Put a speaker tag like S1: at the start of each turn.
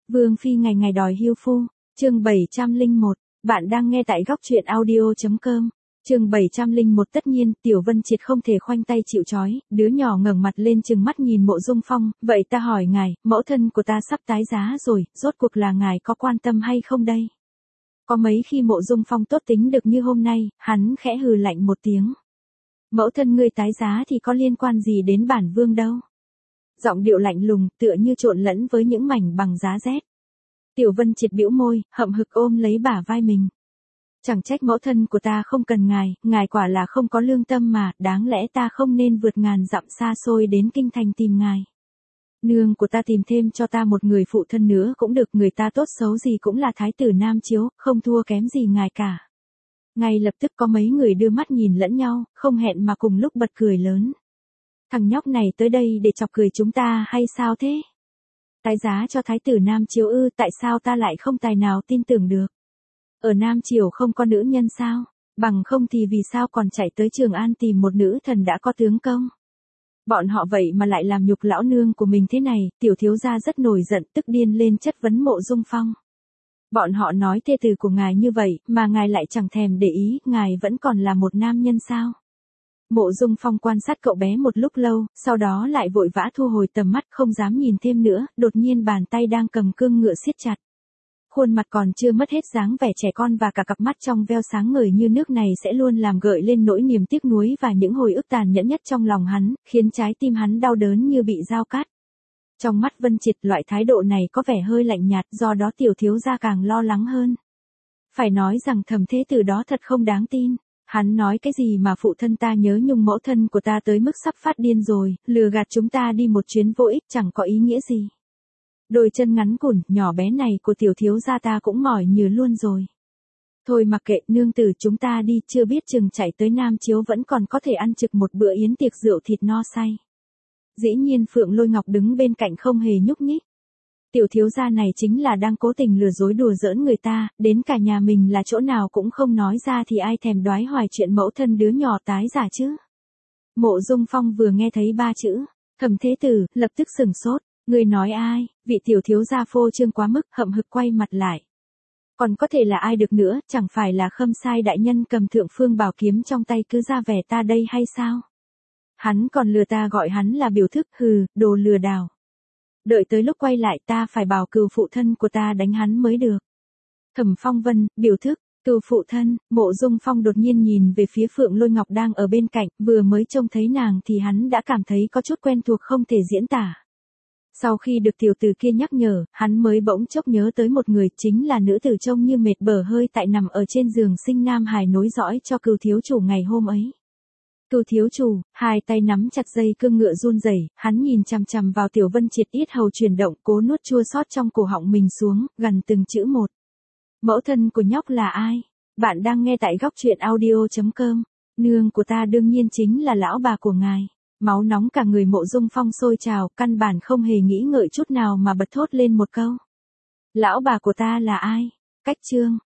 S1: Vương phi ngày ngày đòi hưu phu, chương 701, bạn đang nghe tại góc truyện audio.com. Chương 701 tất nhiên, Tiểu Vân Triệt không thể khoanh tay chịu trói, đứa nhỏ ngẩng mặt lên trừng mắt nhìn Mộ Dung Phong, vậy ta hỏi ngài, mẫu thân của ta sắp tái giá rồi, rốt cuộc là ngài có quan tâm hay không đây? Có mấy khi Mộ Dung Phong tốt tính được như hôm nay, hắn khẽ hừ lạnh một tiếng. Mẫu thân ngươi tái giá thì có liên quan gì đến bản vương đâu? Giọng điệu lạnh lùng, tựa như trộn lẫn với những mảnh bằng giá rét. Tiểu Vân Triệt bĩu môi, hậm hực ôm lấy bả vai mình. Chẳng trách mẫu thân của ta không cần ngài quả là không có lương tâm mà, đáng lẽ ta không nên vượt ngàn dặm xa xôi đến kinh thành tìm ngài. Nương của ta tìm thêm cho ta một người phụ thân nữa cũng được, người ta tốt xấu gì cũng là thái tử Nam Chiếu, không thua kém gì ngài cả. Ngay lập tức có mấy người đưa mắt nhìn lẫn nhau, không hẹn mà cùng lúc bật cười lớn. Thằng nhóc này tới đây để chọc cười chúng ta hay sao thế? Tái giá cho thái tử Nam Chiếu ư, tại sao ta lại không tài nào tin tưởng được? Ở Nam Triều không có nữ nhân sao? Bằng không thì vì sao còn chạy tới Trường An tìm một nữ thần đã có tướng công? Bọn họ vậy mà lại làm nhục lão nương của mình thế này, tiểu thiếu gia rất nổi giận, tức điên lên chất vấn Mộ Dung Phong. Bọn họ nói thê tử của ngài như vậy, mà ngài lại chẳng thèm để ý, ngài vẫn còn là một nam nhân sao? Mộ Dung Phong quan sát cậu bé một lúc lâu, sau đó lại vội vã thu hồi tầm mắt, không dám nhìn thêm nữa, đột nhiên bàn tay đang cầm cương ngựa siết chặt. Khuôn mặt còn chưa mất hết dáng vẻ trẻ con và cả cặp mắt trong veo sáng ngời như nước này sẽ luôn làm gợi lên nỗi niềm tiếc nuối và những hồi ức tàn nhẫn nhất trong lòng hắn, khiến trái tim hắn đau đớn như bị dao cắt. Trong mắt Vân Triệt, loại thái độ này có vẻ hơi lạnh nhạt, do đó tiểu thiếu gia càng lo lắng hơn. Phải nói rằng Thẩm thế tử đó thật không đáng tin. Hắn nói cái gì mà phụ thân ta nhớ nhung mẫu thân của ta tới mức sắp phát điên rồi, lừa gạt chúng ta đi một chuyến vô ích chẳng có ý nghĩa gì. Đôi chân ngắn cùn, nhỏ bé này của tiểu thiếu gia ta cũng mỏi nhừ luôn rồi. Thôi mặc kệ, nương tử chúng ta đi, chưa biết chừng chạy tới Nam Chiếu vẫn còn có thể ăn trực một bữa yến tiệc rượu thịt no say. Dĩ nhiên Phượng Lôi Ngọc đứng bên cạnh không hề nhúc nhích. Tiểu thiếu gia này chính là đang cố tình lừa dối đùa giỡn người ta, đến cả nhà mình là chỗ nào cũng không nói ra thì ai thèm đoái hoài chuyện mẫu thân đứa nhỏ tái giả chứ. Mộ Dung Phong vừa nghe thấy ba chữ, Thẩm thế tử, lập tức sừng sốt. Người nói ai? Vị tiểu thiếu gia phô trương quá mức, hậm hực quay mặt lại. Còn có thể là ai được nữa, chẳng phải là Khâm Sai đại nhân cầm Thượng Phương bảo kiếm trong tay cứ ra vẻ ta đây hay sao? Hắn còn lừa ta gọi hắn là biểu thức, hừ, đồ lừa đảo. Đợi tới lúc quay lại ta phải bảo cừu phụ thân của ta đánh hắn mới được. Thẩm Phong Vân, biểu thức, cừu phụ thân. Mộ Dung Phong đột nhiên nhìn về phía Phượng Lôi Ngọc đang ở bên cạnh, vừa mới trông thấy nàng thì hắn đã cảm thấy có chút quen thuộc không thể diễn tả. Sau khi được tiểu tử kia nhắc nhở, hắn mới bỗng chốc nhớ tới một người, chính là nữ tử trông như mệt bở hơi tại nằm ở trên giường sinh Nam Hải nối dõi cho cừu thiếu chủ ngày hôm ấy. Cừu thiếu chủ, hai tay nắm chặt dây cương ngựa run rẩy, hắn nhìn chằm chằm vào Tiểu Vân Triệt, yết hầu chuyển động, cố nuốt chua xót trong cổ họng mình xuống, gần từng chữ một. Mẫu thân của nhóc là ai? Bạn đang nghe tại góc truyện audio.com. Nương của ta đương nhiên chính là lão bà của ngài. Máu nóng cả người Mộ Dung Phong sôi trào, căn bản không hề nghĩ ngợi chút nào mà bật thốt lên một câu. Lão bà của ta là ai? Cách chương.